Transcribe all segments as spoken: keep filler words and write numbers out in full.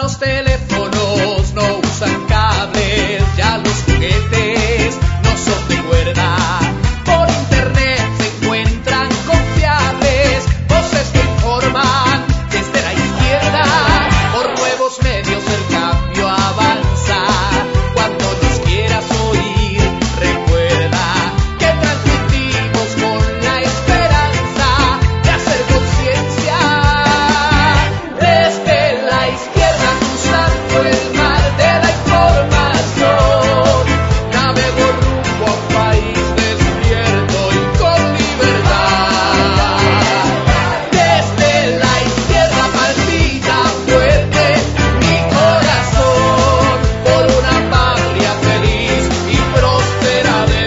los teléfonos no usan cables, ya los juguetes no son de cuerda. Por internet se encuentran confiables voces que informan desde la izquierda. Por nuevos medios el cambio avanza. Cuando nos quieras oír, recuerda que transmitimos con la esperanza de hacer conciencia. Desde la izquierda cruzando el mar de la información, navego rumbo a un país despierto y con libertad. Desde la izquierda palpita fuerte mi corazón por una patria feliz y próspera de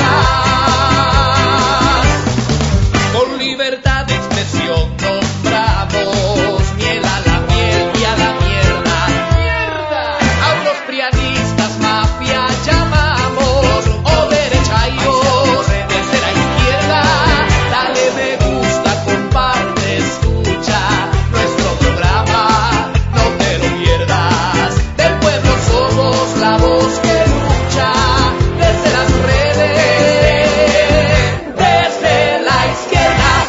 verdad. Con libertad de expresión nombramos miel a la miel y a la mierda. ¡Mierda! A unos prianistas mafia llamamos, o derechairos desde la izquierda. Dale me gusta, comparte, escucha nuestro programa, no te lo pierdas. Del pueblo somos la voz que lucha desde las redes, desde la izquierda.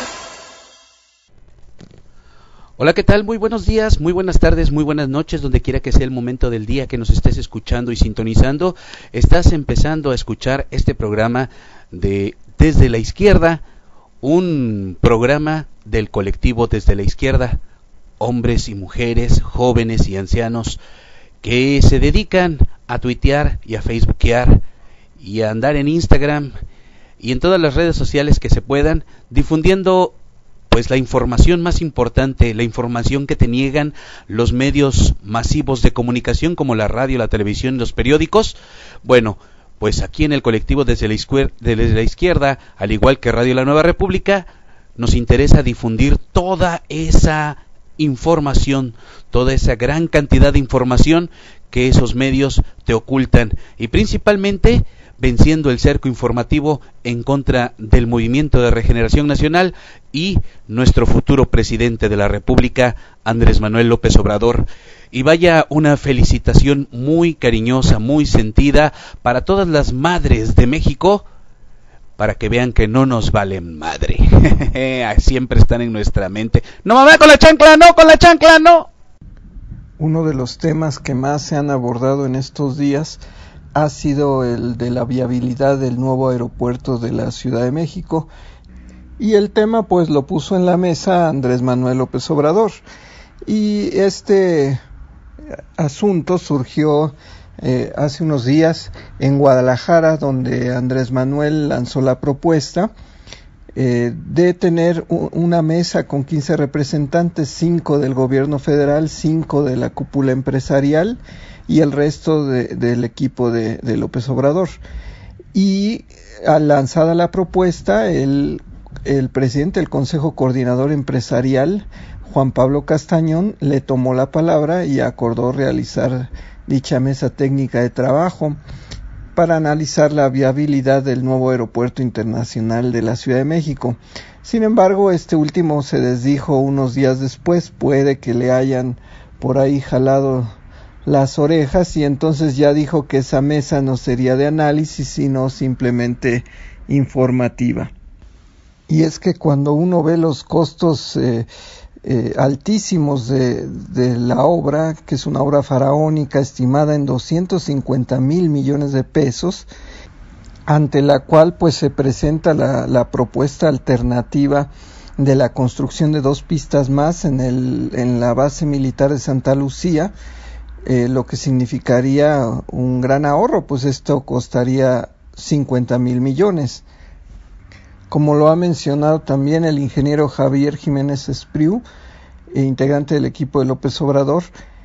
Hola, ¿qué tal? Muy buenos días, muy buenas tardes, muy buenas noches, donde quiera que sea el momento del día que nos estés escuchando y sintonizando. Estás empezando a escuchar este programa de Desde la Izquierda, un programa del colectivo Desde la Izquierda, hombres y mujeres, jóvenes y ancianos, que se dedican a tuitear y a facebookear y a andar en Instagram y en todas las redes sociales que se puedan, difundiendo pues la información más importante, la información que te niegan los medios masivos de comunicación como la radio, la televisión y los periódicos. Bueno, pues aquí en el colectivo Desde la, Izquier- desde la Izquierda, al igual que Radio La Nueva República, nos interesa difundir toda esa información, toda esa gran cantidad de información que esos medios te ocultan, y principalmente venciendo el cerco informativo en contra del Movimiento de Regeneración Nacional y nuestro futuro presidente de la República, Andrés Manuel López Obrador. Y vaya una felicitación muy cariñosa, muy sentida para todas las madres de México, para que vean que no nos valen madre. Siempre están en nuestra mente. ¡No, mamá, con la chancla, no, con la chancla, no! Uno de los temas que más se han abordado en estos días ha sido el de la viabilidad del nuevo aeropuerto de la Ciudad de México, y el tema pues lo puso en la mesa Andrés Manuel López Obrador, y este asunto surgió eh, hace unos días en Guadalajara, donde Andrés Manuel lanzó la propuesta eh, de tener u- una mesa con quince representantes, cinco del gobierno federal, cinco de la cúpula empresarial y el resto de, del equipo de, de López Obrador. Y al lanzada la propuesta, el, el presidente del Consejo Coordinador Empresarial, Juan Pablo Castañón, le tomó la palabra y acordó realizar dicha mesa técnica de trabajo para analizar la viabilidad del nuevo aeropuerto internacional de la Ciudad de México. Sin embargo, este último se desdijo unos días después, puede que le hayan por ahí jalado las orejas, y entonces ya dijo que esa mesa no sería de análisis, sino simplemente informativa. Y es que cuando uno ve los costos eh, eh, altísimos de, de la obra, que es una obra faraónica estimada en doscientos cincuenta mil millones de pesos, ante la cual pues se presenta la, la propuesta alternativa de la construcción de dos pistas más en, el, en la base militar de Santa Lucía, Eh, lo que significaría un gran ahorro, pues esto costaría cincuenta mil millones. Como lo ha mencionado también el ingeniero Javier Jiménez Espriu, eh, integrante del equipo de López Obrador,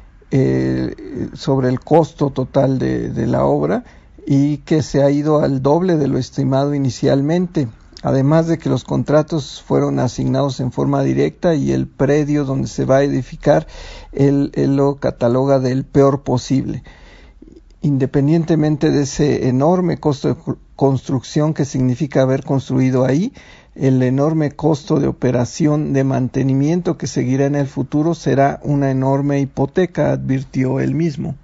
eh, sobre el costo total de, de la obra, y que se ha ido al doble de lo estimado inicialmente, además de que los contratos fueron asignados en forma directa y el predio donde se va a edificar él, él lo cataloga del peor posible. Independientemente de ese enorme costo de construcción que significa haber construido ahí, el enorme costo de operación de mantenimiento que seguirá en el futuro será una enorme hipoteca, advirtió él mismo.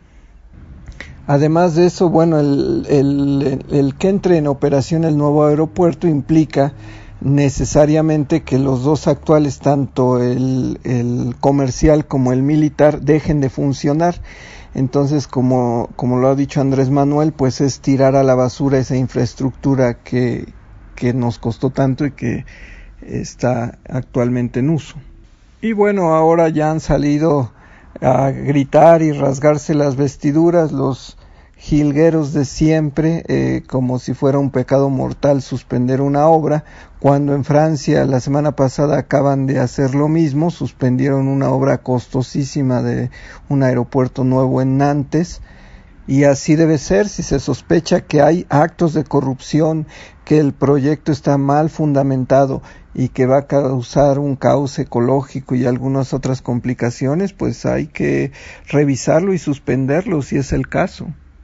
Además de eso, bueno, el, el, el que entre en operación el nuevo aeropuerto implica necesariamente que los dos actuales, tanto el, el comercial como el militar, dejen de funcionar. Entonces, como, como lo ha dicho Andrés Manuel, pues es tirar a la basura esa infraestructura que, que nos costó tanto y que está actualmente en uso. Y bueno, ahora ya han salido a gritar y rasgarse las vestiduras los jilgueros de siempre, eh, como si fuera un pecado mortal suspender una obra, cuando en Francia la semana pasada acaban de hacer lo mismo, suspendieron una obra costosísima de un aeropuerto nuevo en Nantes, y así debe ser. Si se sospecha que hay actos de corrupción, que el proyecto está mal fundamentado y que va a causar un caos ecológico y algunas otras complicaciones, pues hay que revisarlo y suspenderlo si es el caso.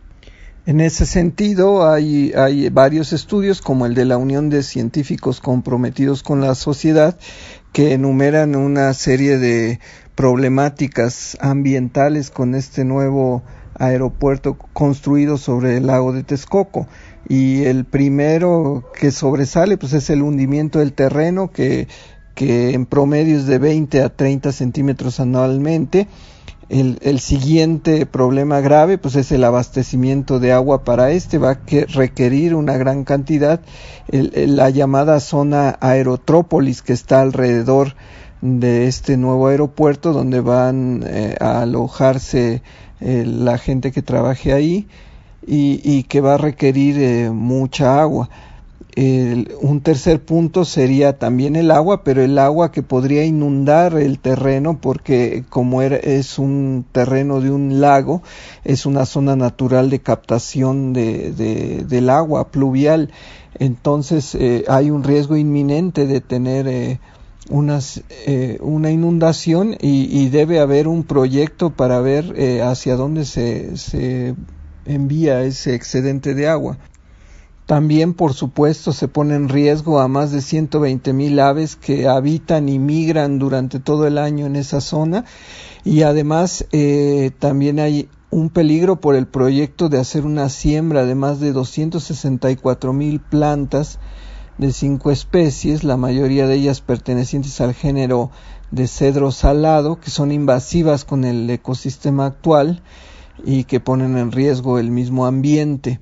En ese sentido, hay, hay varios estudios, como el de la Unión de Científicos Comprometidos con la Sociedad, que enumeran una serie de problemáticas ambientales con este nuevo aeropuerto construido sobre el lago de Texcoco. Y el primero que sobresale, pues es el hundimiento del terreno, que, que en promedio es de veinte a treinta centímetros anualmente. El, el siguiente problema grave pues es el abastecimiento de agua para este, va a que requerir una gran cantidad. El, el, la llamada zona aerotrópolis que está alrededor de este nuevo aeropuerto, donde van eh, a alojarse eh, la gente que trabaje ahí y, y que va a requerir eh, mucha agua. El, un tercer punto sería también el agua, pero el agua que podría inundar el terreno, porque como era, es un terreno de un lago, es una zona natural de captación de, de, del agua pluvial. Entonces eh, hay un riesgo inminente de tener eh, unas, eh, una inundación y, y debe haber un proyecto para ver eh, hacia dónde se, se envía ese excedente de agua. También, por supuesto, se pone en riesgo a más de ciento veinte mil aves que habitan y migran durante todo el año en esa zona, y además eh, también hay un peligro por el proyecto de hacer una siembra de más de doscientos sesenta y cuatro mil plantas de cinco especies, la mayoría de ellas pertenecientes al género de cedro salado, que son invasivas con el ecosistema actual y que ponen en riesgo el mismo ambiente.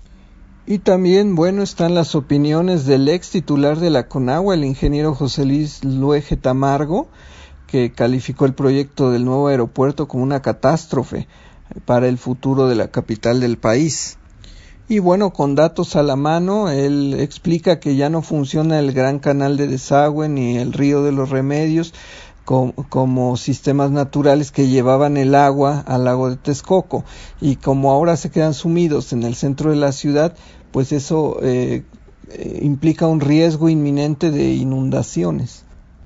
Y también, bueno, están las opiniones del ex titular de la Conagua, el ingeniero José Luis Luege Tamargo, que calificó el proyecto del nuevo aeropuerto como una catástrofe para el futuro de la capital del país. Y bueno, con datos a la mano, él explica que ya no funciona el gran canal de desagüe ni el río de los Remedios como, como sistemas naturales que llevaban el agua al lago de Texcoco, y como ahora se quedan sumidos en el centro de la ciudad, pues eso eh, eh, implica un riesgo inminente de inundaciones.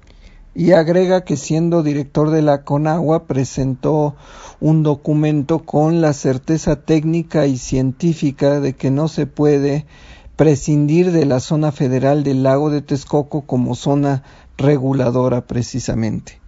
Y agrega que, siendo director de la Conagua, presentó un documento con la certeza técnica y científica de que no se puede prescindir de la zona federal del lago de Texcoco como zona reguladora precisamente.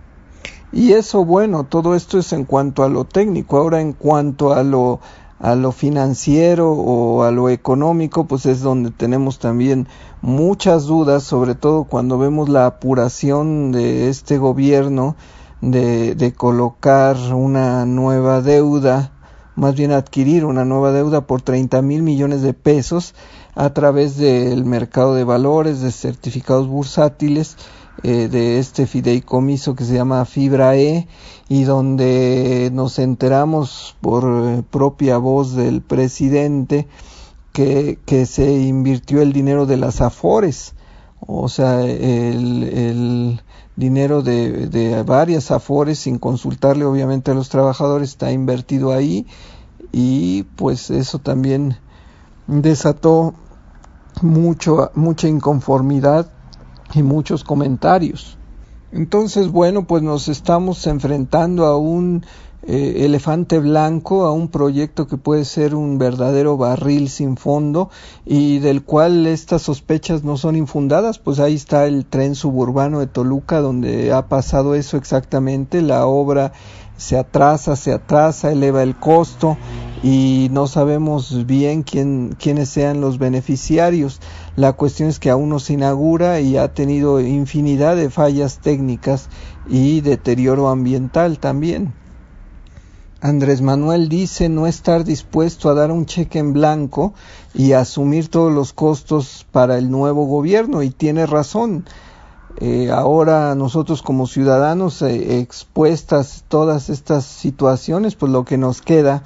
Y eso, bueno, todo esto es en cuanto a lo técnico. Ahora, en cuanto a lo a lo financiero o a lo económico, pues es donde tenemos también muchas dudas, sobre todo cuando vemos la apuración de este gobierno de, de colocar una nueva deuda, más bien adquirir una nueva deuda por treinta mil millones de pesos a través del mercado de valores, de certificados bursátiles, eh, de este fideicomiso que se llama FIBRAE, y donde nos enteramos por eh, propia voz del presidente que, que se invirtió el dinero de las AFORES, o sea, el, el dinero de, de varias AFORES, sin consultarle obviamente a los trabajadores, está invertido ahí, y pues eso también desató mucho, mucha inconformidad y muchos comentarios. Entonces, bueno, pues nos estamos enfrentando a un eh, elefante blanco a un proyecto que puede ser un verdadero barril sin fondo y del cual estas sospechas no son infundadas. Pues ahí está el tren suburbano de Toluca, donde ha pasado eso exactamente. La obra se atrasa, se atrasa, eleva el costo y no sabemos bien quién, quiénes sean los beneficiarios. La cuestión es que aún no se inaugura y ha tenido infinidad de fallas técnicas y deterioro ambiental también. Andrés Manuel dice no estar dispuesto a dar un cheque en blanco y asumir todos los costos para el nuevo gobierno, y tiene razón. Eh, ahora nosotros como ciudadanos eh, expuestas todas estas situaciones, pues lo que nos queda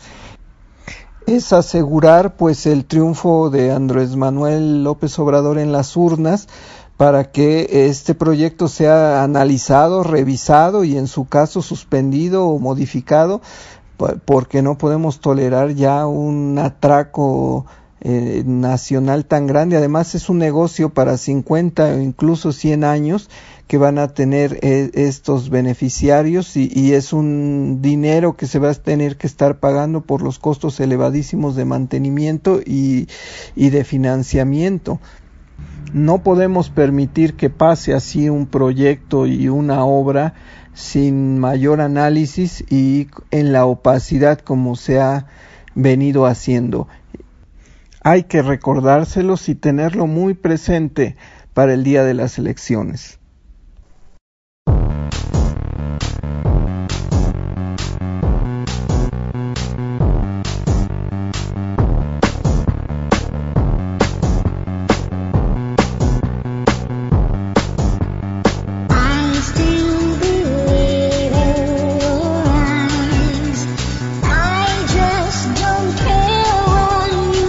es asegurar pues el triunfo de Andrés Manuel López Obrador en las urnas, para que este proyecto sea analizado, revisado y en su caso suspendido o modificado, porque no podemos tolerar ya un atraco eh, nacional tan grande. Además es un negocio para cincuenta o incluso cien años que van a tener eh, estos beneficiarios, y, y es un dinero que se va a tener que estar pagando por los costos elevadísimos de mantenimiento y, y de financiamiento. No podemos permitir que pase así un proyecto y una obra sin mayor análisis y en la opacidad como se ha venido haciendo. Hay que recordárselos y tenerlo muy presente para el día de las elecciones.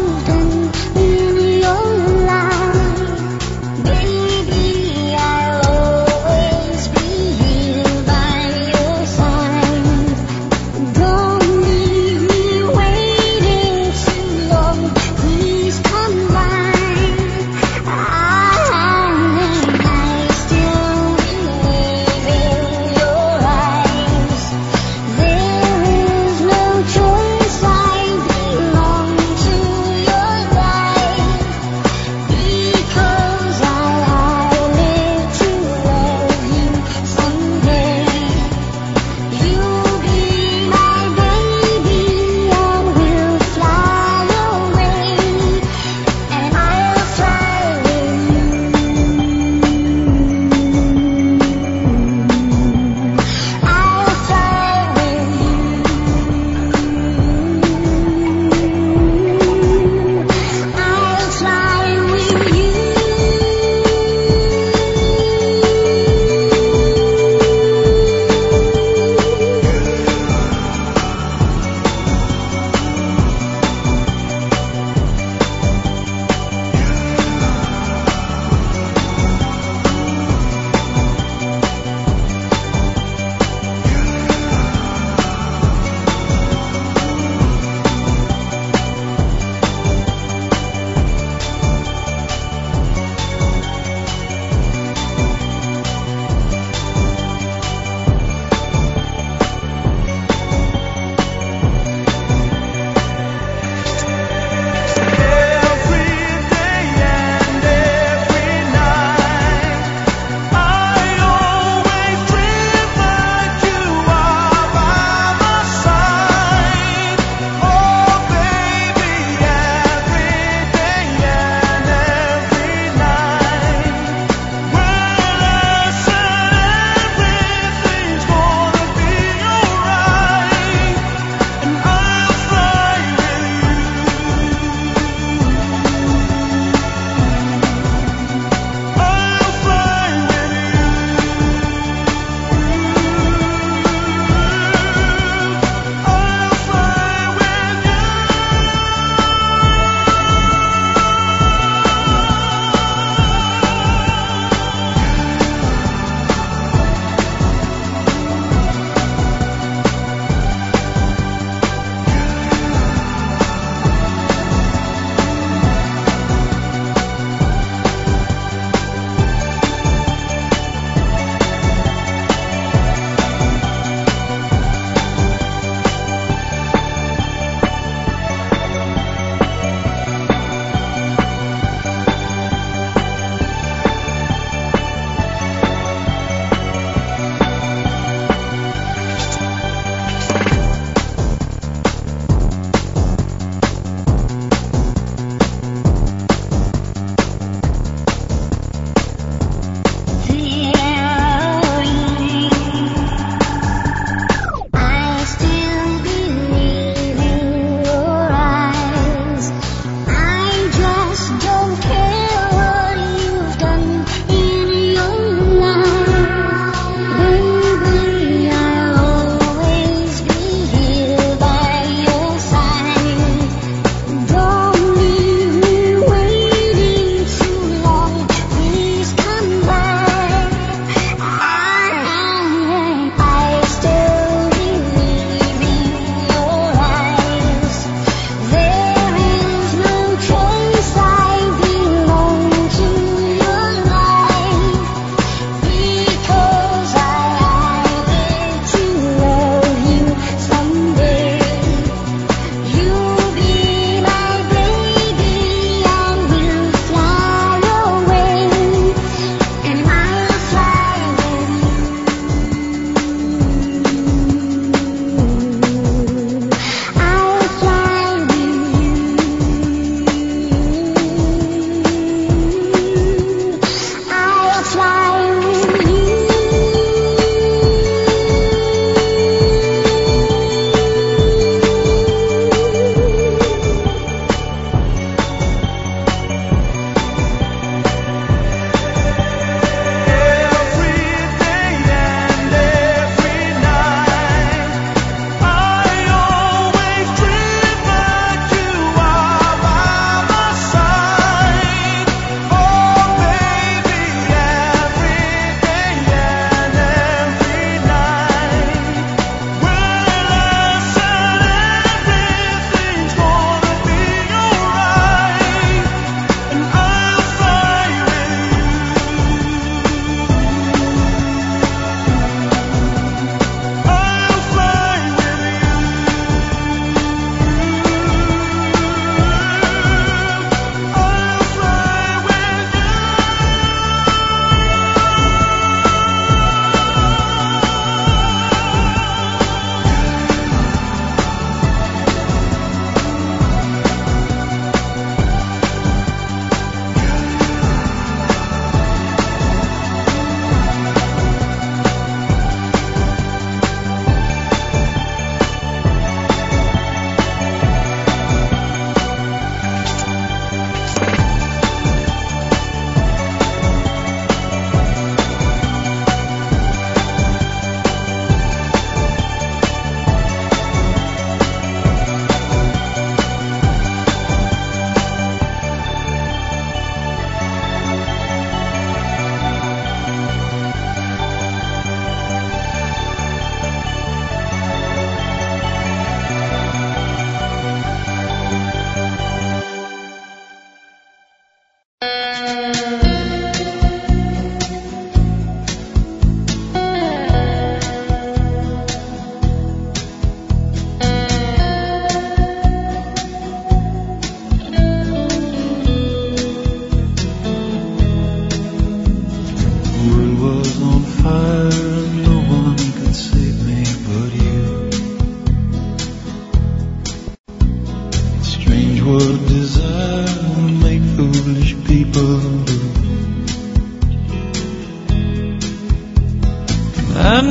Baby, I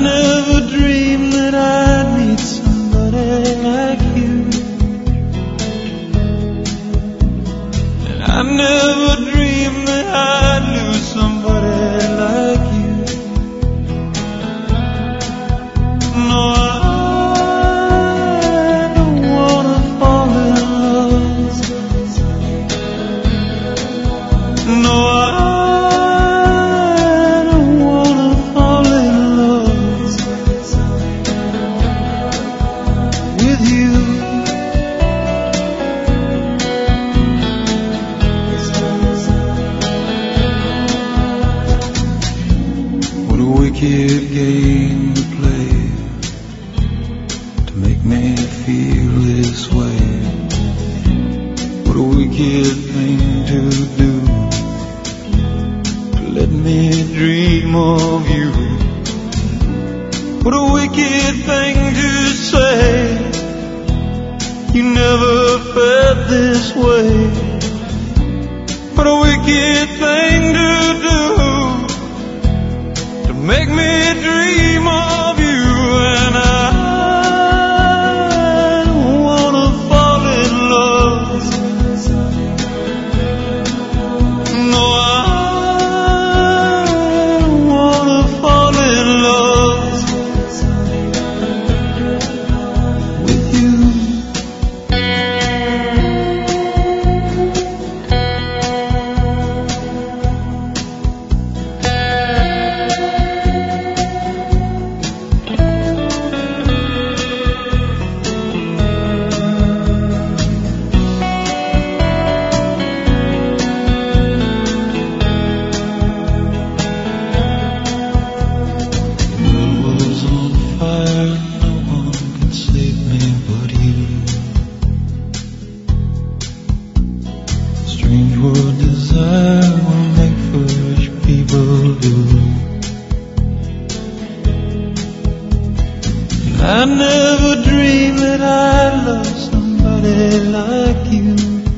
never dreamed that I'd meet somebody like you. And I never dreamed that I'd lose somebody like you. No, I don't wanna fall in love. No, I don't wanna fall in love with you. What a wicked game to play to make me feel this way. What a wicked thing to do, to let me dream of you. What a wicked thing to say, you never felt this way. What a wicked thing to do, to make me dream of you. And I don't wanna fall in love. No, I don't wanna fall in love with you. I never dreamed that I'd love somebody like you.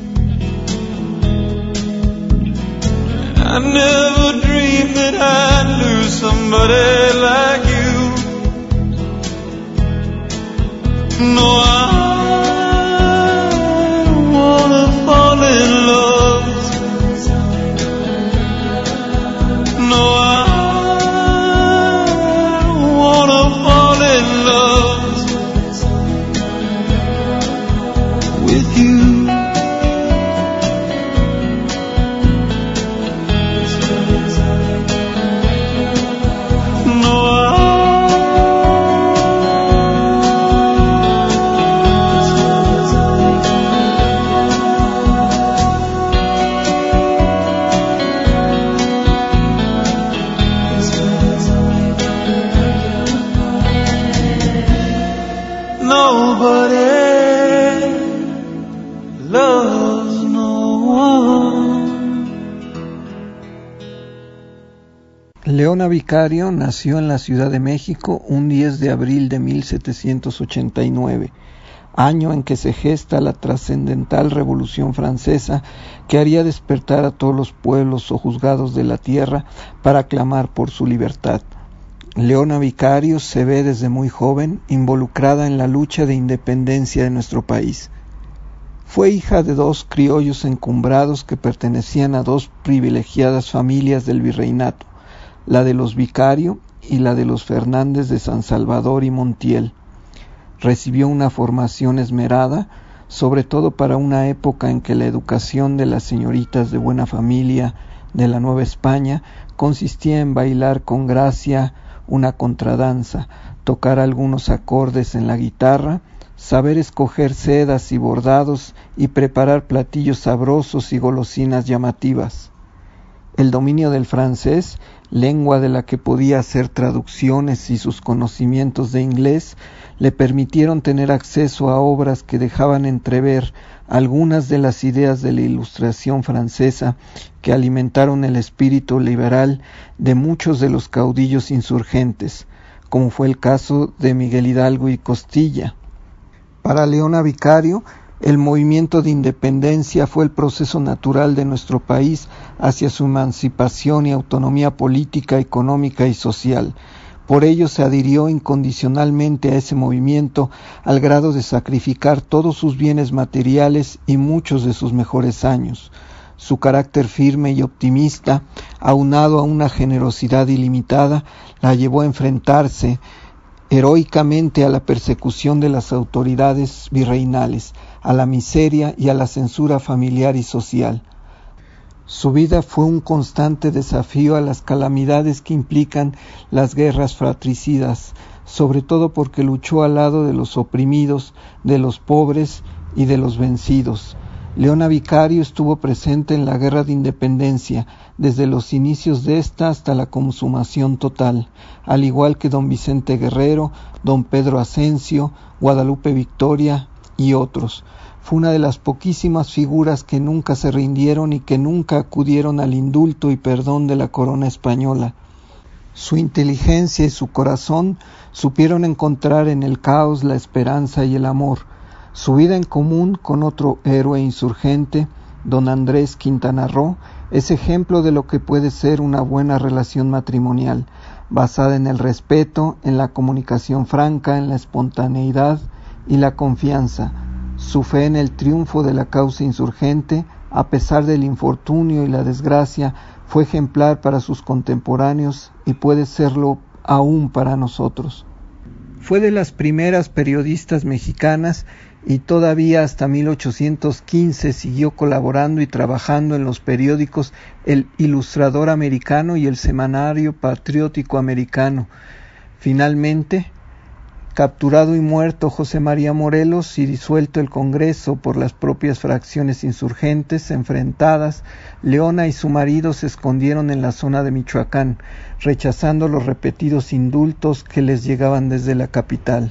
I never dreamed that I'd lose somebody like you. No, I don't wanna fall in love. No, I don't wanna fall in love with you. No, I nobody loves no one. Leona Vicario nació en la Ciudad de México un diez de abril de mil setecientos ochenta y nueve, año en que se gesta la trascendental Revolución Francesa que haría despertar a todos los pueblos sojuzgados de la tierra para clamar por su libertad. Leona Vicario se ve desde muy joven involucrada en la lucha de independencia de nuestro país. Fue hija de dos criollos encumbrados que pertenecían a dos privilegiadas familias del virreinato, la de los Vicario y la de los Fernández de San Salvador y Montiel. Recibió una formación esmerada, sobre todo para una época en que la educación de las señoritas de buena familia de la Nueva España consistía en bailar con gracia una contradanza, tocar algunos acordes en la guitarra, saber escoger sedas y bordados y preparar platillos sabrosos y golosinas llamativas. El dominio del francés, lengua de la que podía hacer traducciones, y sus conocimientos de inglés le permitieron tener acceso a obras que dejaban entrever algunas de las ideas de la Ilustración francesa que alimentaron el espíritu liberal de muchos de los caudillos insurgentes, como fue el caso de Miguel Hidalgo y Costilla. Para Leona Vicario, el movimiento de independencia fue el proceso natural de nuestro país hacia su emancipación y autonomía política, económica y social, Por ello se adhirió incondicionalmente a ese movimiento al grado de sacrificar todos sus bienes materiales y muchos de sus mejores años. Su carácter firme y optimista, aunado a una generosidad ilimitada, la llevó a enfrentarse heroicamente a la persecución de las autoridades virreinales, a la miseria y a la censura familiar y social. Su vida fue un constante desafío a las calamidades que implican las guerras fratricidas, sobre todo porque luchó al lado de los oprimidos, de los pobres y de los vencidos. Leona Vicario estuvo presente en la Guerra de Independencia, desde los inicios de esta hasta la consumación total, al igual que don Vicente Guerrero, don Pedro Asensio, Guadalupe Victoria y otros. Fue una de las poquísimas figuras que nunca se rindieron y que nunca acudieron al indulto y perdón de la corona española. Su inteligencia y su corazón supieron encontrar en el caos la esperanza y el amor. Su vida en común con otro héroe insurgente, don Andrés Quintana Roo, es ejemplo de lo que puede ser una buena relación matrimonial, basada en el respeto, en la comunicación franca, en la espontaneidad y la confianza. Su fe en el triunfo de la causa insurgente, a pesar del infortunio y la desgracia, fue ejemplar para sus contemporáneos y puede serlo aún para nosotros. Fue de las primeras periodistas mexicanas y todavía hasta mil ochocientos quince siguió colaborando y trabajando en los periódicos El Ilustrador Americano y el Semanario Patriótico Americano. Finalmente, capturado y muerto José María Morelos y disuelto el Congreso por las propias fracciones insurgentes enfrentadas, Leona y su marido se escondieron en la zona de Michoacán, rechazando los repetidos indultos que les llegaban desde la capital.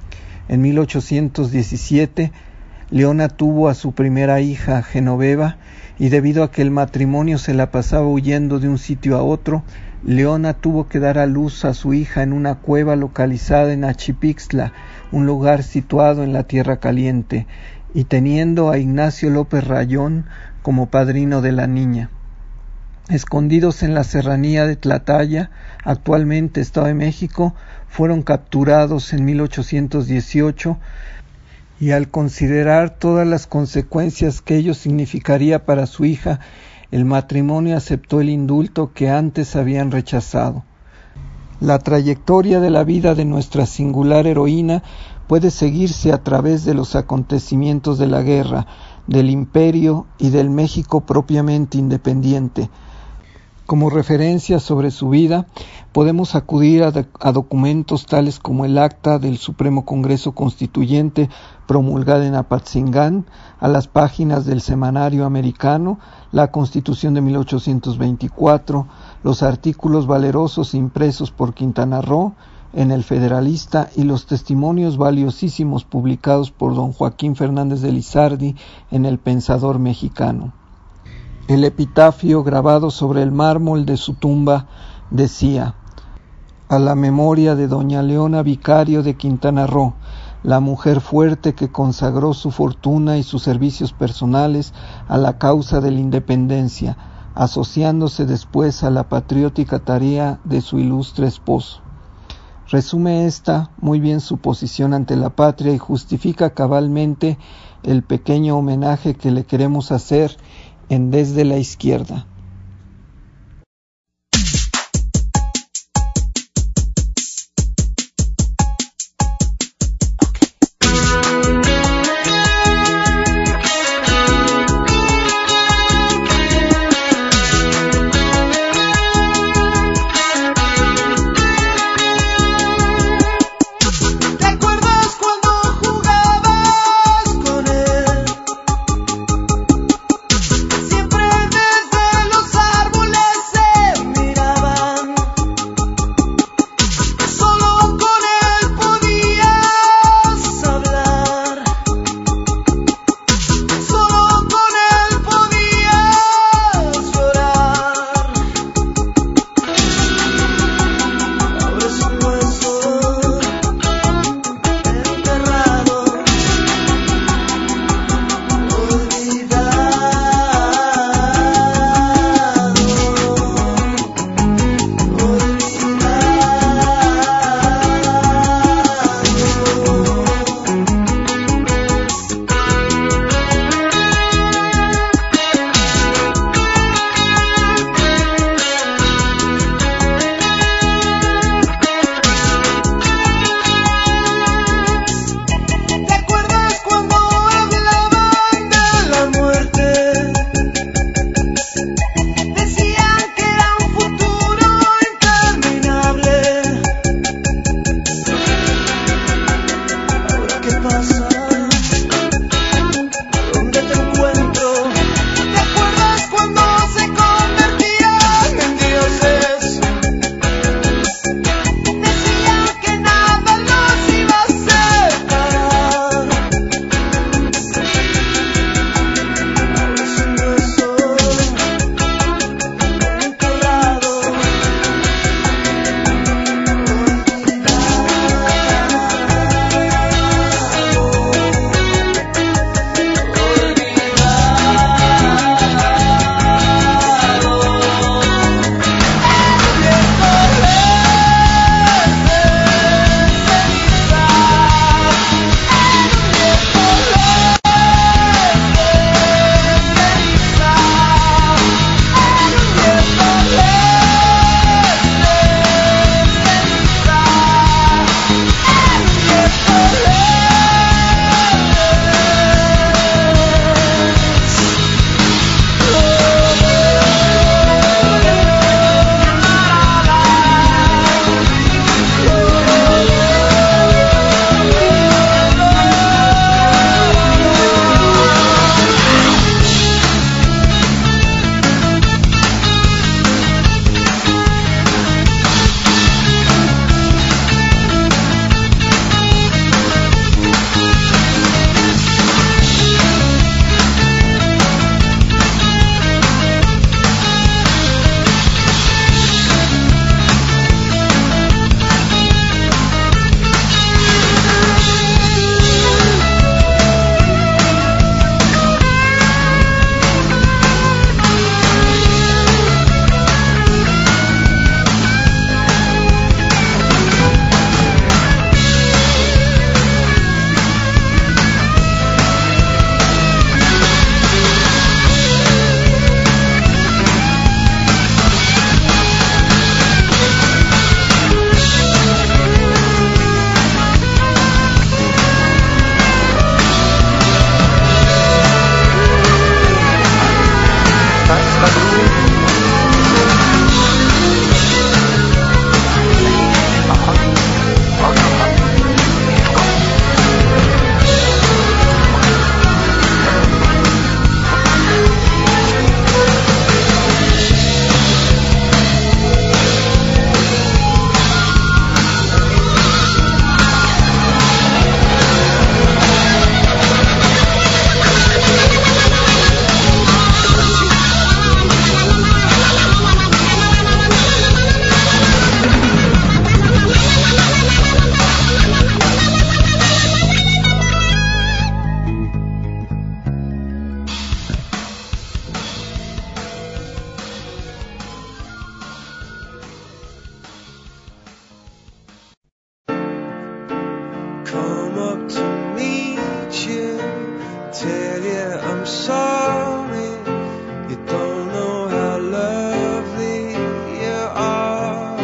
En mil ochocientos diecisiete, Leona tuvo a su primera hija, Genoveva, y debido a que el matrimonio se la pasaba huyendo de un sitio a otro, Leona tuvo que dar a luz a su hija en una cueva localizada en Achipixtla, un lugar situado en la Tierra Caliente, y teniendo a Ignacio López Rayón como padrino de la niña. Escondidos en la serranía de Tlatlaya, actualmente Estado de México, fueron capturados en mil ochocientos dieciocho y al considerar todas las consecuencias que ello significaría para su hija, el matrimonio aceptó el indulto que antes habían rechazado. La trayectoria de la vida de nuestra singular heroína puede seguirse a través de los acontecimientos de la guerra, del imperio y del México propiamente independiente. Como referencia sobre su vida, podemos acudir a, a documentos tales como el Acta del Supremo Congreso Constituyente promulgada en Apatzingán, a las páginas del Semanario Americano, la Constitución de mil ochocientos veinticuatro, los artículos valerosos impresos por Quintana Roo en El Federalista y los testimonios valiosísimos publicados por don Joaquín Fernández de Lizardi en El Pensador Mexicano. El epitafio grabado sobre el mármol de su tumba decía: a la memoria de doña Leona Vicario de Quintana Roo, la mujer fuerte que consagró su fortuna y sus servicios personales a la causa de la independencia, asociándose después a la patriótica tarea de su ilustre esposo. Resume esta muy bien su posición ante la patria y justifica cabalmente el pequeño homenaje que le queremos hacer en Desde la Izquierda. Siempre desde come up to meet you, tell you I'm sorry. You don't know how lovely you are.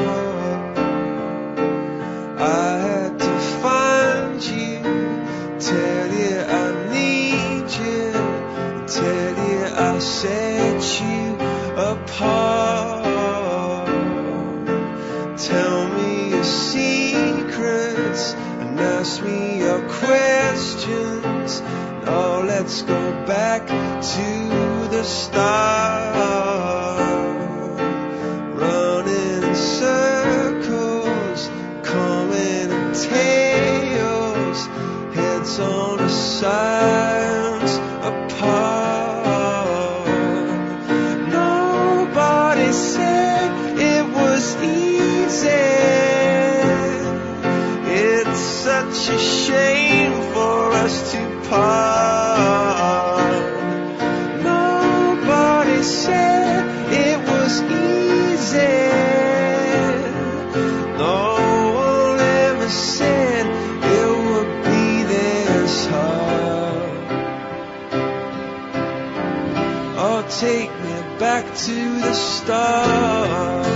I had to find you, tell you I need you, tell you I set you apart. Tell me your secrets and ask me your questions. Oh, let's go back to the start. Running in circles, coming in tails, heads on the sides apart. Nobody said it was easy. It's such a shame for us to part. Nobody said it was easy. No one ever said it would be this hard. Oh, take me back to the start.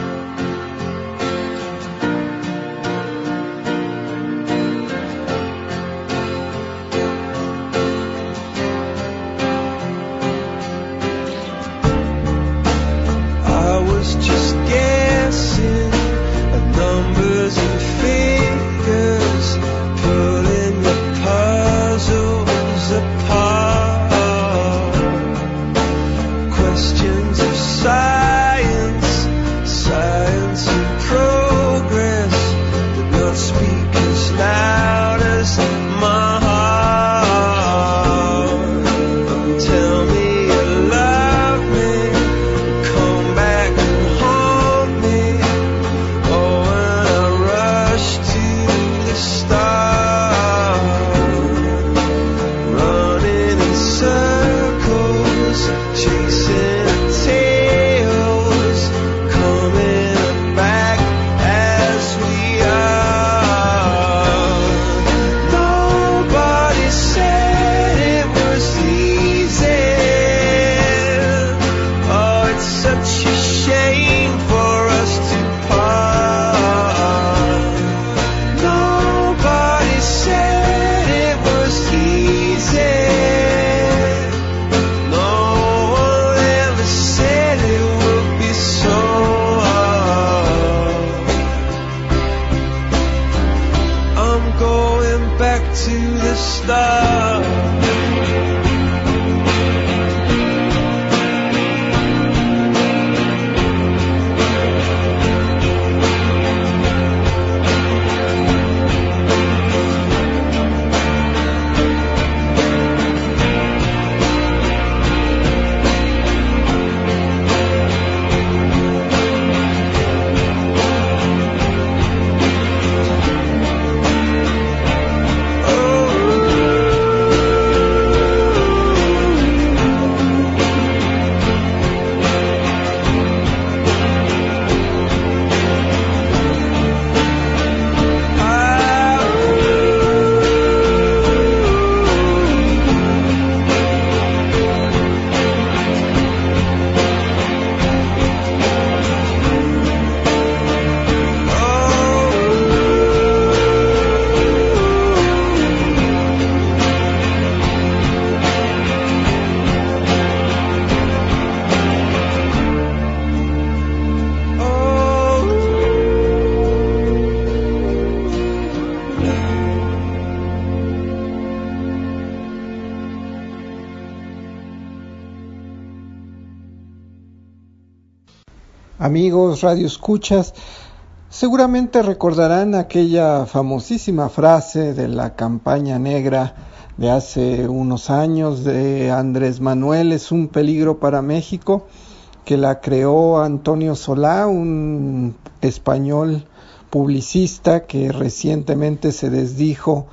Amigos radioescuchas, seguramente recordarán aquella famosísima frase de la campaña negra de hace unos años de Andrés Manuel: es un peligro para México, que la creó Antonio Solá, un español publicista que recientemente se desdijo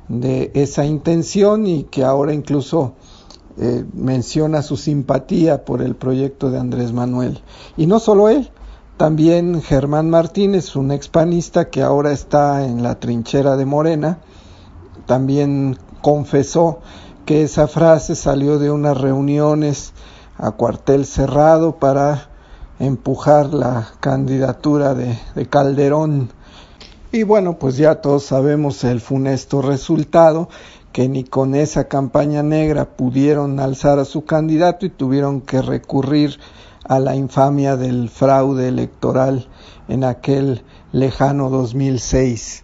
de esa intención y que ahora incluso Eh, menciona su simpatía por el proyecto de Andrés Manuel. Y no solo él, también Germán Martínez, un expanista que ahora está en la trinchera de Morena, también confesó que esa frase salió de unas reuniones a cuartel cerrado para empujar la candidatura de, de Calderón. Y bueno, pues ya todos sabemos el funesto resultado, que ni con esa campaña negra pudieron alzar a su candidato y tuvieron que recurrir a la infamia del fraude electoral en aquel lejano dos mil seis.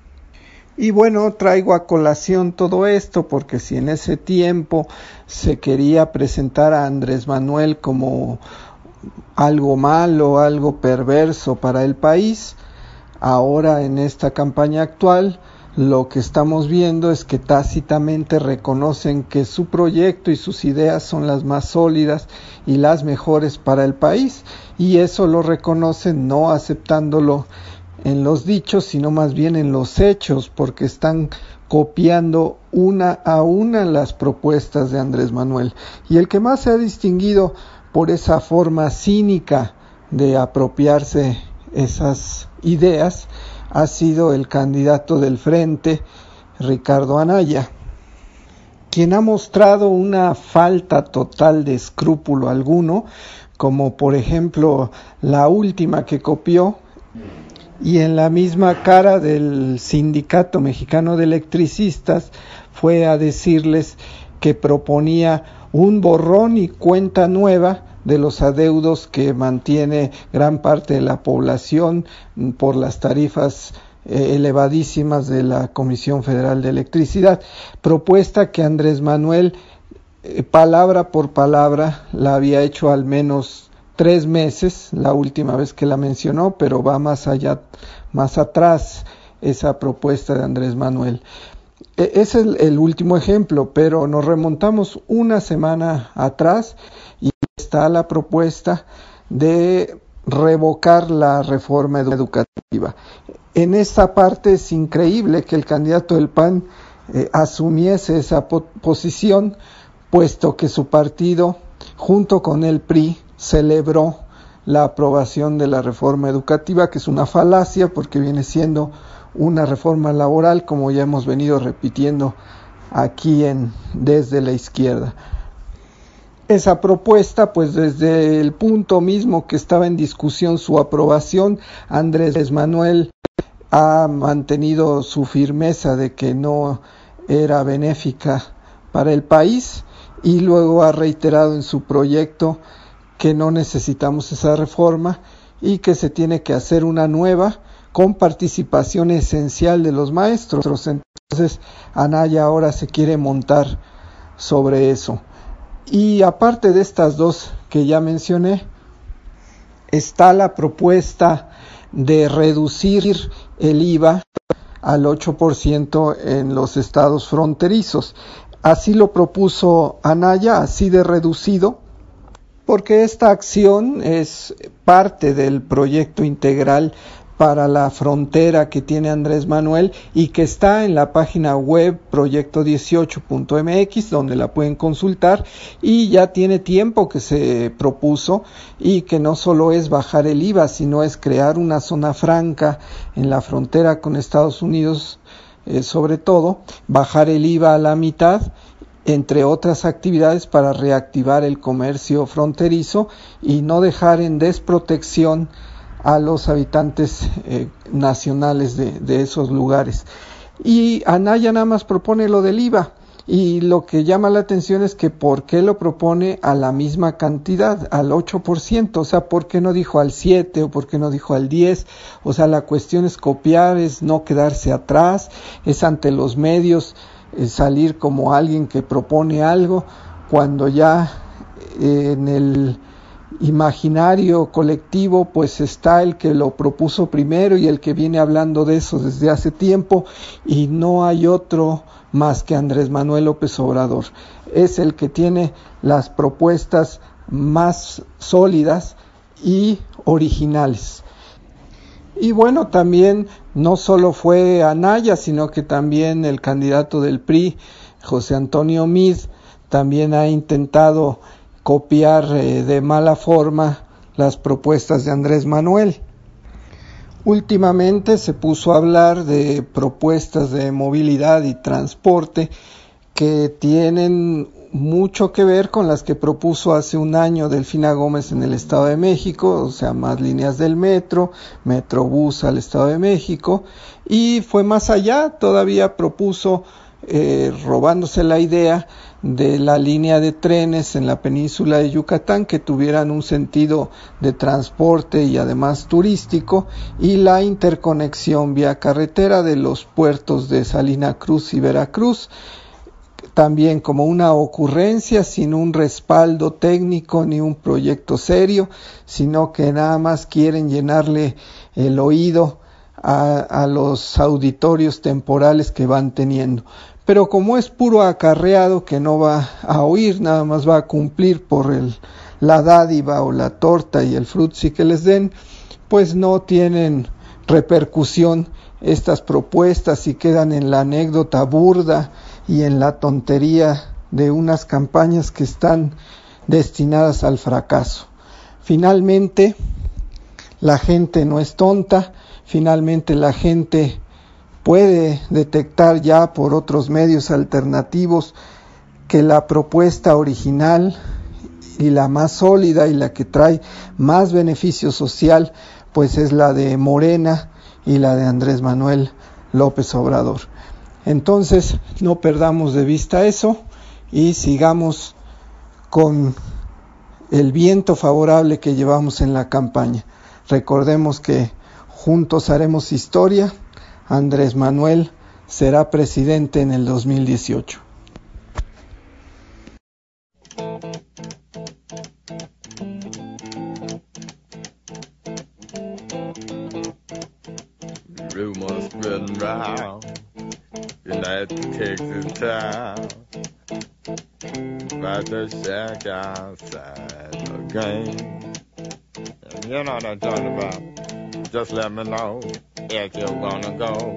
Y bueno, traigo a colación todo esto porque si en ese tiempo se quería presentar a Andrés Manuel como algo malo, algo perverso para el país, ahora en esta campaña actual lo que estamos viendo es que tácitamente reconocen que su proyecto y sus ideas son las más sólidas y las mejores para el país, y eso lo reconocen no aceptándolo en los dichos, sino más bien en los hechos, porque están copiando una a una las propuestas de Andrés Manuel. Y el que más se ha distinguido por esa forma cínica de apropiarse esas ideas ha sido el candidato del Frente, Ricardo Anaya, quien ha mostrado una falta total de escrúpulo alguno, como por ejemplo la última que copió, y en la misma cara del Sindicato Mexicano de Electricistas fue a decirles que proponía un borrón y cuenta nueva de los adeudos que mantiene gran parte de la población por las tarifas eh, elevadísimas de la Comisión Federal de Electricidad, propuesta que Andrés Manuel eh, palabra por palabra la había hecho al menos tres meses, la última vez que la mencionó, pero va más allá, más atrás esa propuesta de Andrés Manuel. E- ese es el, el último ejemplo, pero nos remontamos una semana atrás y está la propuesta de revocar la reforma educativa. En esta parte es increíble que el candidato del P A N eh, asumiese esa po- posición, puesto que su partido, junto con el P R I, celebró la aprobación de la reforma educativa, que es una falacia porque viene siendo una reforma laboral, como ya hemos venido repitiendo aquí en Desde la Izquierda. Esa propuesta, pues desde el punto mismo que estaba en discusión su aprobación, Andrés Manuel ha mantenido su firmeza de que no era benéfica para el país, y luego ha reiterado en su proyecto que no necesitamos esa reforma y que se tiene que hacer una nueva con participación esencial de los maestros. Entonces Anaya ahora se quiere montar sobre eso. Y aparte de estas dos que ya mencioné, está la propuesta de reducir el I V A al ocho por ciento en los estados fronterizos. Así lo propuso Anaya, así de reducido, porque esta acción es parte del proyecto integral para la frontera que tiene Andrés Manuel y que está en la página web proyecto dieciocho punto m x, donde la pueden consultar, y ya tiene tiempo que se propuso, y que no solo es bajar el I V A, sino es crear una zona franca en la frontera con Estados Unidos, eh, sobre todo, bajar el I V A a la mitad, entre otras actividades para reactivar el comercio fronterizo y no dejar en desprotección a los habitantes eh, nacionales de, de esos lugares. Y Anaya nada más propone lo del I V A, y lo que llama la atención es que por qué lo propone a la misma cantidad, al ocho por ciento, o sea, por qué no dijo al siete o por qué no dijo al diez, o sea, la cuestión es copiar, es no quedarse atrás, es ante los medios eh, salir como alguien que propone algo, cuando ya eh, en el imaginario colectivo pues está el que lo propuso primero y el que viene hablando de eso desde hace tiempo, y no hay otro más que Andrés Manuel López Obrador. Es el que tiene las propuestas más sólidas y originales. Y bueno, también no solo fue Anaya, sino que también el candidato del P R I, José Antonio Meade, también ha intentado copiar eh, de mala forma las propuestas de Andrés Manuel. Últimamente se puso a hablar de propuestas de movilidad y transporte que tienen mucho que ver con las que propuso hace un año Delfina Gómez en el Estado de México, o sea, más líneas del metro, Metrobús al Estado de México, y fue más allá, todavía propuso, eh, robándose la idea de la línea de trenes en la península de Yucatán que tuvieran un sentido de transporte y además turístico, y la interconexión vía carretera de los puertos de Salina Cruz y Veracruz, también como una ocurrencia sin un respaldo técnico ni un proyecto serio, sino que nada más quieren llenarle el oído a, a los auditorios temporales que van teniendo. Pero como es puro acarreado que no va a oír, nada más va a cumplir por el, la dádiva o la torta y el frutzi que les den, pues no tienen repercusión estas propuestas y quedan en la anécdota burda y en la tontería de unas campañas que están destinadas al fracaso. Finalmente, la gente no es tonta, finalmente la gente puede detectar ya por otros medios alternativos que la propuesta original y la más sólida y la que trae más beneficio social, pues es la de Morena y la de Andrés Manuel López Obrador. Entonces, no perdamos de vista eso y sigamos con el viento favorable que llevamos en la campaña. Recordemos que juntos haremos historia. Andrés Manuel será presidente en el dos mil dieciocho. Rumors spreading round United Texas town about the shack outside the game. And you know what I'm talking about. Just let me know if you're gonna go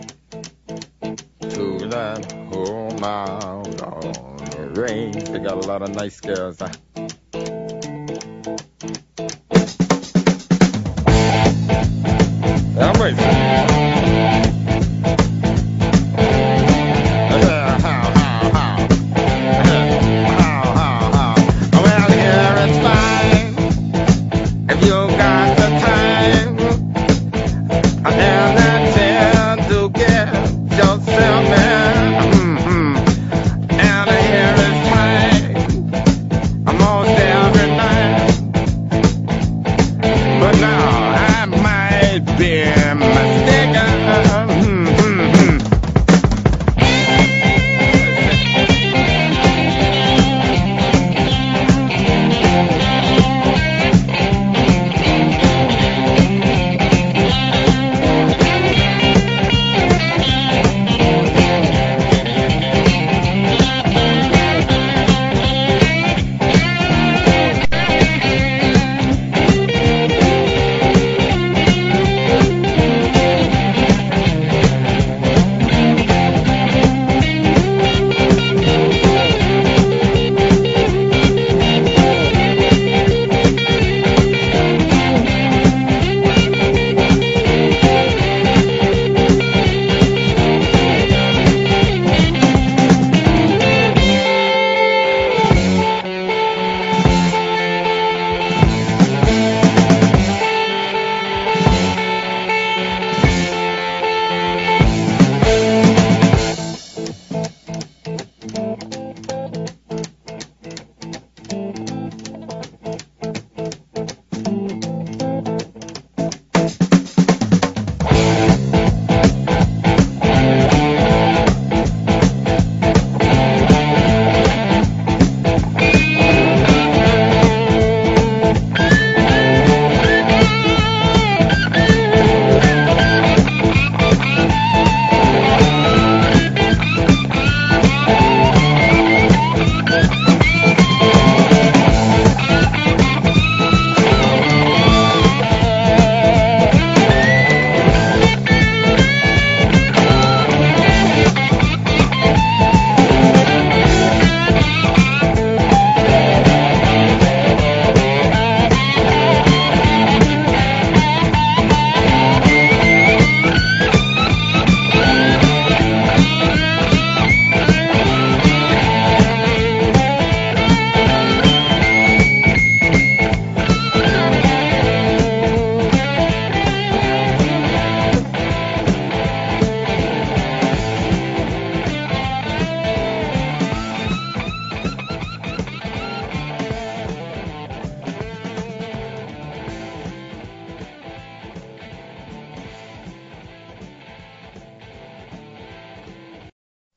to that home out on the range. They got a lot of nice girls. Huh? I'm waiting. Be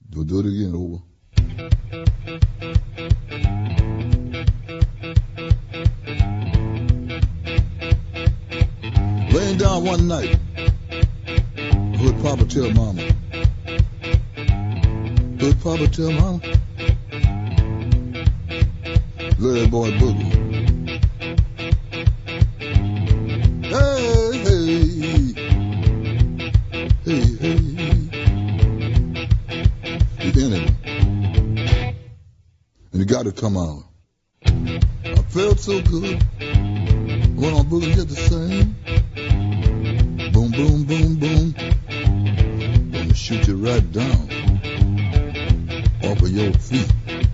Do, do it again, over. Laying down one night, I heard Papa tell Mama. Heard Papa tell Mama. Let that boy boogie. Hey, hey, hey, hey. He in it. And he got to come out. I felt so good. Went on boogie just the same. Boom, boom, boom, boom. Gonna shoot you right down off of your feet.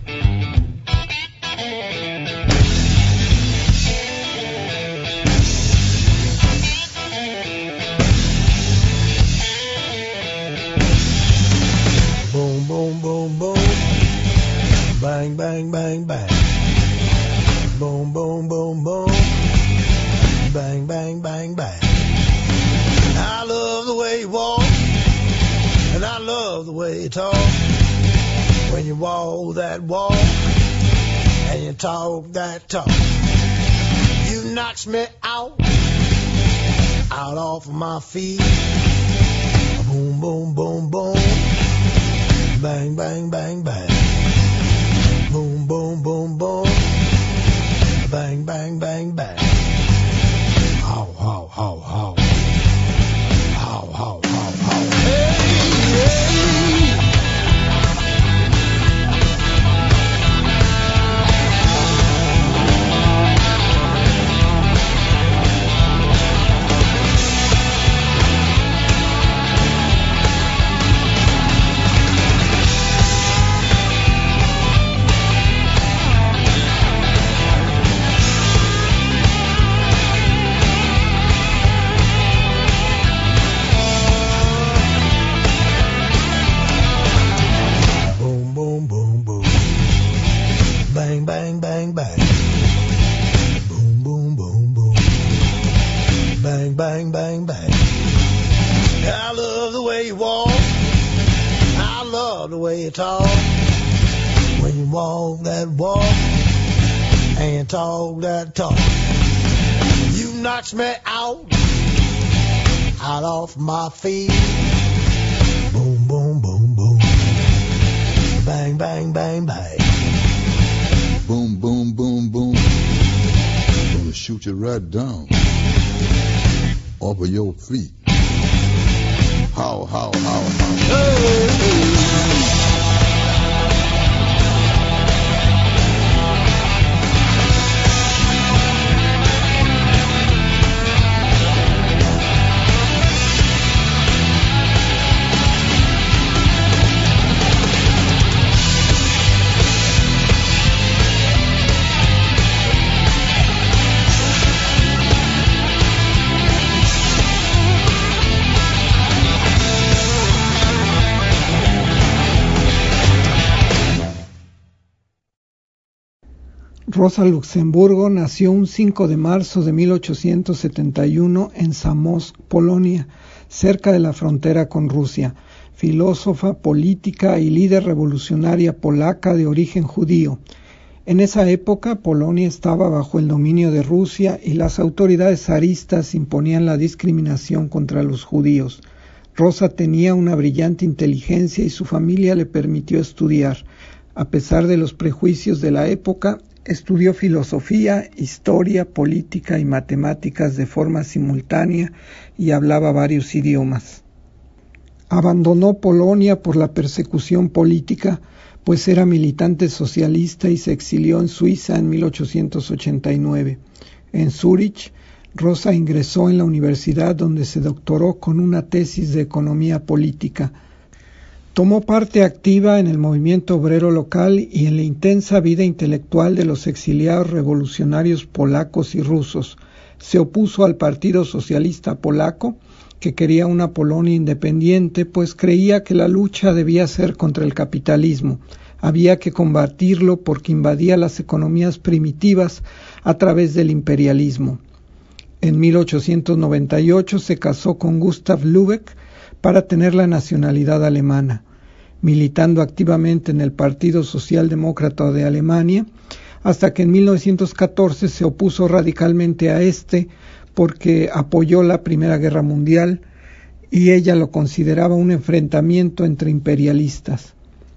Boom, boom, boom, boom. Bang, bang, bang, bang. Boom, boom, boom, boom. Bang, bang, bang, bang. I love the way you walk, and I love the way you talk. When you walk that walk, and you talk that talk, you knocks me out, out off of my feet. Boom, boom, boom, boom. Bang, bang, bang, bang. Boom, boom, boom, boom. Bang, bang, bang, bang. How, how, how, how. How, how, how, how. Hey, hey. Bang, bang, bang. Boom, boom, boom, boom. Bang, bang, bang, bang. I love the way you walk. I love the way you talk. When you walk that walk and you talk that talk, you knocks me out, out off my feet. Boom, boom, boom, boom. Bang, bang, bang, bang. Boom, boom, boom, boom. Gonna shoot you right down off of your feet. How, how, how, how. Hey, hey. Rosa Luxemburgo nació un cinco de marzo de mil ochocientos setenta y uno en Zamość, Polonia, cerca de la frontera con Rusia, filósofa, política y líder revolucionaria polaca de origen judío. En esa época, Polonia estaba bajo el dominio de Rusia y las autoridades zaristas imponían la discriminación contra los judíos. Rosa tenía una brillante inteligencia y su familia le permitió estudiar. A pesar de los prejuicios de la época, estudió filosofía, historia, política y matemáticas de forma simultánea y hablaba varios idiomas. Abandonó Polonia por la persecución política, pues era militante socialista y se exilió en Suiza en mil ochocientos ochenta y nueve. En Zúrich, Rosa ingresó en la universidad donde se doctoró con una tesis de economía política. Tomó parte activa en el movimiento obrero local y en la intensa vida intelectual de los exiliados revolucionarios polacos y rusos. Se opuso al Partido Socialista Polaco, que quería una Polonia independiente, pues creía que la lucha debía ser contra el capitalismo. Había que combatirlo porque invadía las economías primitivas a través del imperialismo. En mil ochocientos noventa y ocho se casó con Gustav Lübeck para tener la nacionalidad alemana. militando activamente en el Partido Socialdemócrata de Alemania, hasta que en mil novecientos catorce se opuso radicalmente a este porque apoyó la Primera Guerra Mundial y ella lo consideraba un enfrentamiento entre imperialistas.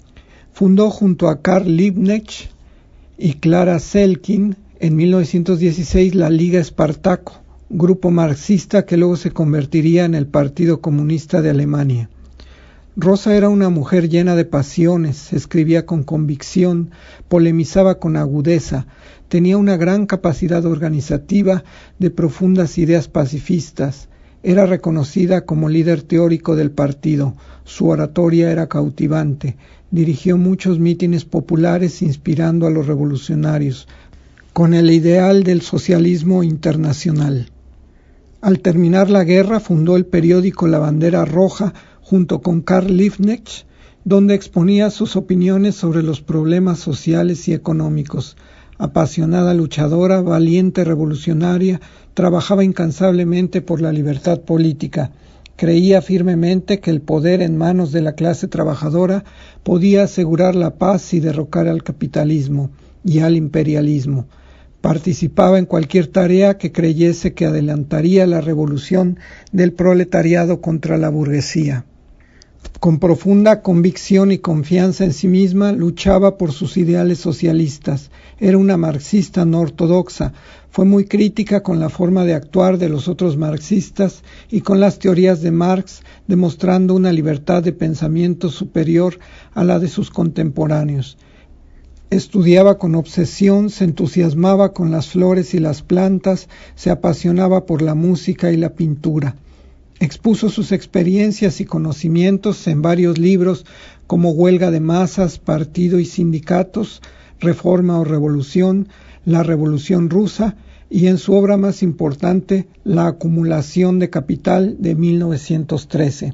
Fundó junto a Karl Liebknecht y Clara Zetkin en mil novecientos dieciséis la Liga Espartaco, grupo marxista que luego se convertiría en el Partido Comunista de Alemania. Rosa era una mujer llena de pasiones, escribía con convicción, polemizaba con agudeza, tenía una gran capacidad organizativa de profundas ideas pacifistas, era reconocida como líder teórico del partido, su oratoria era cautivante, dirigió muchos mítines populares inspirando a los revolucionarios, con el ideal del socialismo internacional. Al terminar la guerra fundó el periódico La Bandera Roja junto con Karl Liebknecht, donde exponía sus opiniones sobre los problemas sociales y económicos. Apasionada luchadora, valiente revolucionaria, trabajaba incansablemente por la libertad política. Creía firmemente que el poder en manos de la clase trabajadora podía asegurar la paz y derrocar al capitalismo y al imperialismo. Participaba en cualquier tarea que creyese que adelantaría la revolución del proletariado contra la burguesía. Con profunda convicción y confianza en sí misma, luchaba por sus ideales socialistas. Era una marxista no ortodoxa. Fue muy crítica con la forma de actuar de los otros marxistas y con las teorías de Marx, demostrando una libertad de pensamiento superior a la de sus contemporáneos. Estudiaba con obsesión, se entusiasmaba con las flores y las plantas, se apasionaba por la música y la pintura. Expuso sus experiencias y conocimientos en varios libros como Huelga de Masas, Partido y Sindicatos, Reforma o Revolución, La Revolución Rusa y en su obra más importante, La Acumulación de Capital de mil novecientos trece.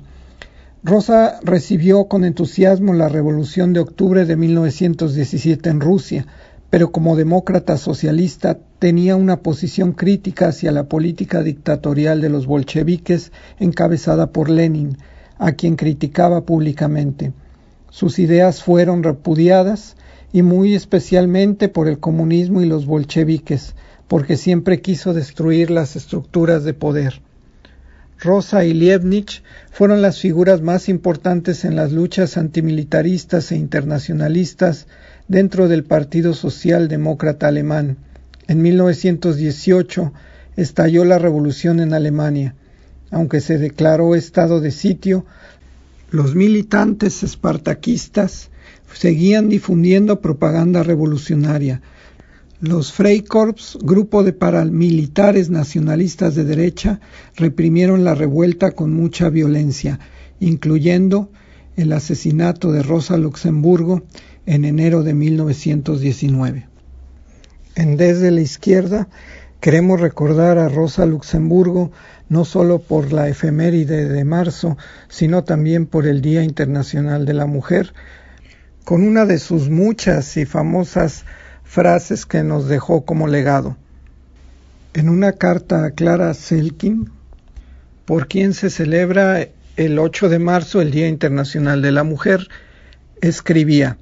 Rosa recibió con entusiasmo la Revolución de Octubre de mil novecientos diecisiete en Rusia, pero como demócrata socialista tenía una posición crítica hacia la política dictatorial de los bolcheviques encabezada por Lenin, a quien criticaba públicamente. Sus ideas fueron repudiadas y muy especialmente por el comunismo y los bolcheviques, porque siempre quiso destruir las estructuras de poder. Rosa y Liebknecht fueron las figuras más importantes en las luchas antimilitaristas e internacionalistas dentro del Partido Socialdemócrata Alemán. En mil novecientos dieciocho estalló la revolución en Alemania. Aunque se declaró estado de sitio, los militantes espartaquistas seguían difundiendo propaganda revolucionaria. Los Freikorps, grupo de paramilitares nacionalistas de derecha, reprimieron la revuelta con mucha violencia, incluyendo el asesinato de Rosa Luxemburgo en enero de mil novecientos diecinueve. En Desde la Izquierda queremos recordar a Rosa Luxemburgo no solo por la efeméride de marzo, sino también por el Día Internacional de la Mujer, con una de sus muchas y famosas frases que nos dejó como legado. En una carta a Clara Zetkin, por quien se celebra el ocho de marzo, el Día Internacional de la Mujer, escribía: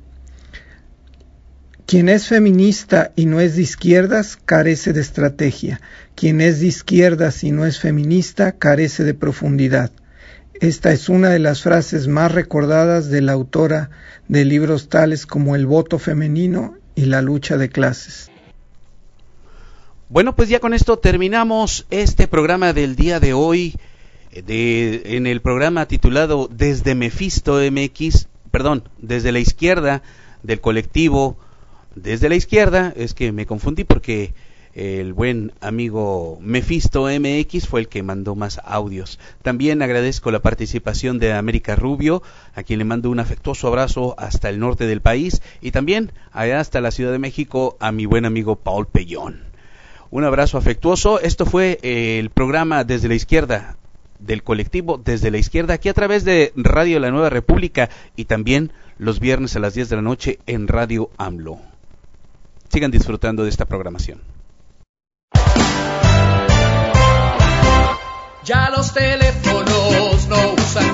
quien es feminista y no es de izquierdas carece de estrategia. Quien es de izquierdas y no es feminista carece de profundidad. Esta es una de las frases más recordadas de la autora de libros tales como El voto femenino y La lucha de clases. Bueno, pues ya con esto terminamos este programa del día de hoy, de, en el programa titulado Desde Mephisto M X, perdón, desde la izquierda del colectivo Desde la Izquierda. Es que me confundí porque el buen amigo Mephisto M X fue el que mandó más audios. También agradezco la participación de América Rubio, a quien le mando un afectuoso abrazo hasta el norte del país, y también allá hasta la Ciudad de México a mi buen amigo Paul Pellón. Un abrazo afectuoso. Esto fue el programa Desde la Izquierda del colectivo Desde la Izquierda, aquí a través de Radio La Nueva República y también los viernes a las diez de la noche en Radio AMLO. Sigan disfrutando de esta programación. Ya los teléfonos no usan